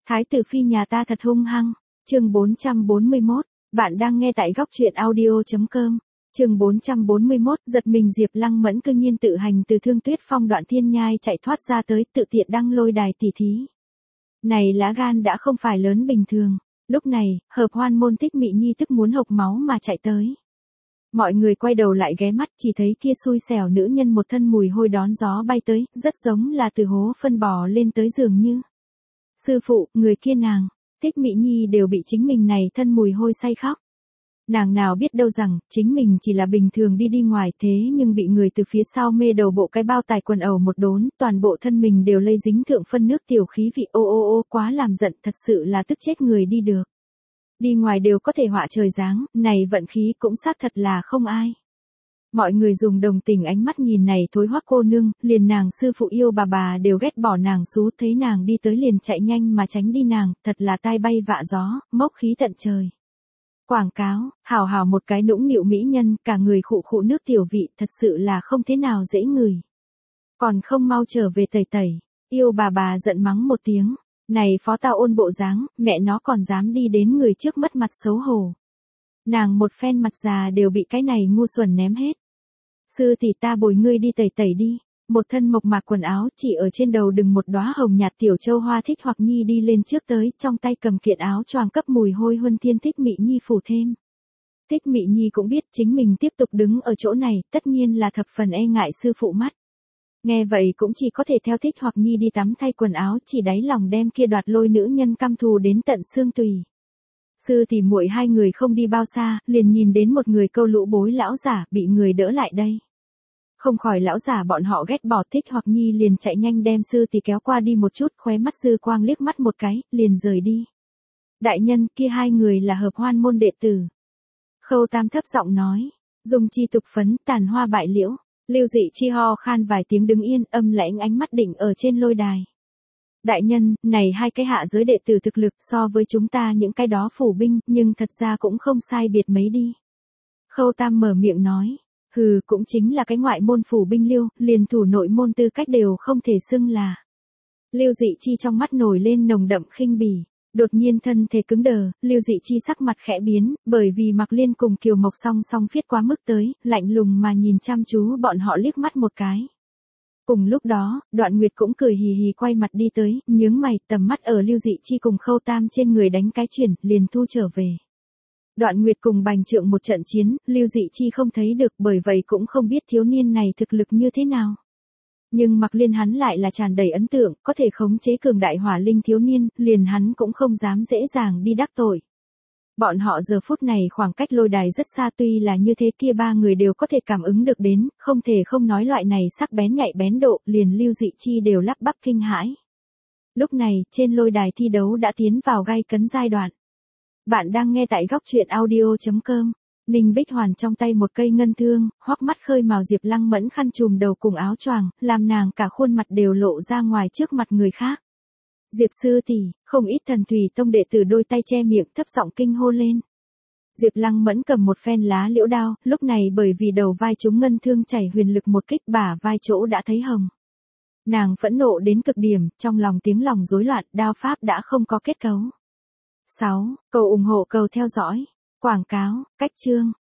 Thái tử phi nhà ta thật hung hăng. Chương 441, bạn đang nghe tại góc truyện audio.com. Chương 441, giật mình Diệp Lăng Mẫn cương nhiên tự hành từ Thương Tuyết Phong Đoạn Thiên Nhai chạy thoát ra tới, tự tiện đăng lôi đài tỷ thí. Này lá gan đã không phải lớn bình thường. Lúc này, hợp hoan môn Thích Mị Nhi tức muốn hộc máu mà chạy tới. Mọi người quay đầu lại ghé mắt, chỉ thấy kia xui xẻo nữ nhân một thân mùi hôi đón gió bay tới, rất giống là từ hố phân bò lên tới dường như. Sư phụ, người kia nàng, Thích Mị Nhi đều bị chính mình này thân mùi hôi say khóc. Nàng nào biết đâu rằng, chính mình chỉ là bình thường đi ngoài thế nhưng bị người từ phía sau mê đầu bộ cái bao tải quần ẩu một đốn, toàn bộ thân mình đều lây dính thượng phân nước tiểu khí vị ô quá làm giận, thật sự là tức chết người đi được. Đi ngoài đều có thể họa trời giáng, này vận khí cũng xác thật là không ai. Mọi người dùng đồng tình ánh mắt nhìn này thối hoắc cô nương, liền nàng sư phụ yêu bà đều ghét bỏ nàng xú, thấy nàng đi tới liền chạy nhanh mà tránh đi nàng, thật là tai bay vạ gió, mốc khí tận trời. Quảng cáo, hào một cái nũng nịu mỹ nhân, cả người khụ nước tiểu vị, thật sự là không thế nào dễ ngửi. Còn không mau trở về tẩy, yêu bà giận mắng một tiếng, này phó tao ôn bộ dáng, mẹ nó còn dám đi đến người trước mất mặt xấu hổ. Nàng một phen mặt già đều bị cái này ngu xuẩn ném hết. Sư tỷ ta bồi ngươi đi tẩy đi. Một thân mộc mạc quần áo, chỉ ở trên đầu đừng một đóa hồng nhạt tiểu châu hoa Thích Hoặc Nhi đi lên trước tới, trong tay cầm kiện áo choàng cấp mùi hôi huân thiên Thích Mị Nhi phủ thêm. Thích Mị Nhi cũng biết chính mình tiếp tục đứng ở chỗ này, tất nhiên là thập phần e ngại sư phụ mắt. Nghe vậy cũng chỉ có thể theo Thích Hoặc Nhi đi tắm thay quần áo, chỉ đáy lòng đem kia đoạt lôi nữ nhân căm thù đến tận xương tùy. Sư tỷ muội hai người không đi bao xa, liền nhìn đến một người câu lũ bối lão giả bị người đỡ lại đây. Không khỏi lão giả bọn họ ghét bỏ, Thích Hoặc Nhi liền chạy nhanh đem sư tỷ kéo qua đi một chút, khóe mắt dư quang liếc mắt một cái, liền rời đi. Đại nhân, kia hai người là hợp hoan môn đệ tử. Khâu Tam thấp giọng nói, dùng chi tục phấn, tàn hoa bại liễu. Lưu Dị Chi ho khan vài tiếng đứng yên, âm lãnh ánh mắt định ở trên lôi đài. Đại nhân, này hai cái hạ giới đệ tử thực lực so với chúng ta những cái đó phủ binh, nhưng thật ra cũng không sai biệt mấy đi. Khâu Tam mở miệng nói, hừ, cũng chính là cái ngoại môn phủ binh liêu, liền thủ nội môn tư cách đều không thể xưng là. Lưu Dị Chi trong mắt nổi lên nồng đậm khinh bỉ, đột nhiên thân thể cứng đờ, Lưu Dị Chi sắc mặt khẽ biến, bởi vì Mạc Liên cùng Kiều Mộc song song phiết quá mức tới, lạnh lùng mà nhìn chăm chú bọn họ liếc mắt một cái. Cùng lúc đó, Đoạn Nguyệt cũng cười hì hì quay mặt đi tới, nhướng mày, tầm mắt ở Lưu Dị Chi cùng Khâu Tam trên người đánh cái chuyển, liền thu trở về. Đoạn Nguyệt cùng Bành Trượng một trận chiến, Lưu Dị Chi không thấy được, bởi vậy cũng không biết thiếu niên này thực lực như thế nào. Nhưng Mạc Liên hắn lại là tràn đầy ấn tượng, có thể khống chế cường đại hỏa linh thiếu niên, liền hắn cũng không dám dễ dàng đi đắc tội. Bọn họ giờ phút này khoảng cách lôi đài rất xa, tuy là như thế kia ba người đều có thể cảm ứng được đến, không thể không nói loại này sắc bén nhạy bén độ, liền Lưu Dị Chi đều lắp bắp kinh hãi. Lúc này, trên lôi đài thi đấu đã tiến vào gay cấn giai đoạn. Bạn đang nghe tại góc truyện audio.com. Ninh Bích Hoàn trong tay một cây ngân thương, hoắc mắt khơi màu Diệp Lăng Mẫn khăn trùm đầu cùng áo choàng, làm nàng cả khuôn mặt đều lộ ra ngoài trước mặt người khác. Diệp sư tỷ, không ít Thần Thủy Tông đệ tử đôi tay che miệng thấp giọng kinh hô lên. Diệp Lăng Mẫn cầm một phen lá liễu đao, lúc này bởi vì đầu vai trúng ngân thương chảy huyền lực một kích, bả vai chỗ đã thấy hồng. Nàng phẫn nộ đến cực điểm, trong lòng tiếng lòng rối loạn, đao pháp đã không có kết cấu. 6. Cầu ủng hộ, cầu theo dõi. Quảng cáo, cách chương.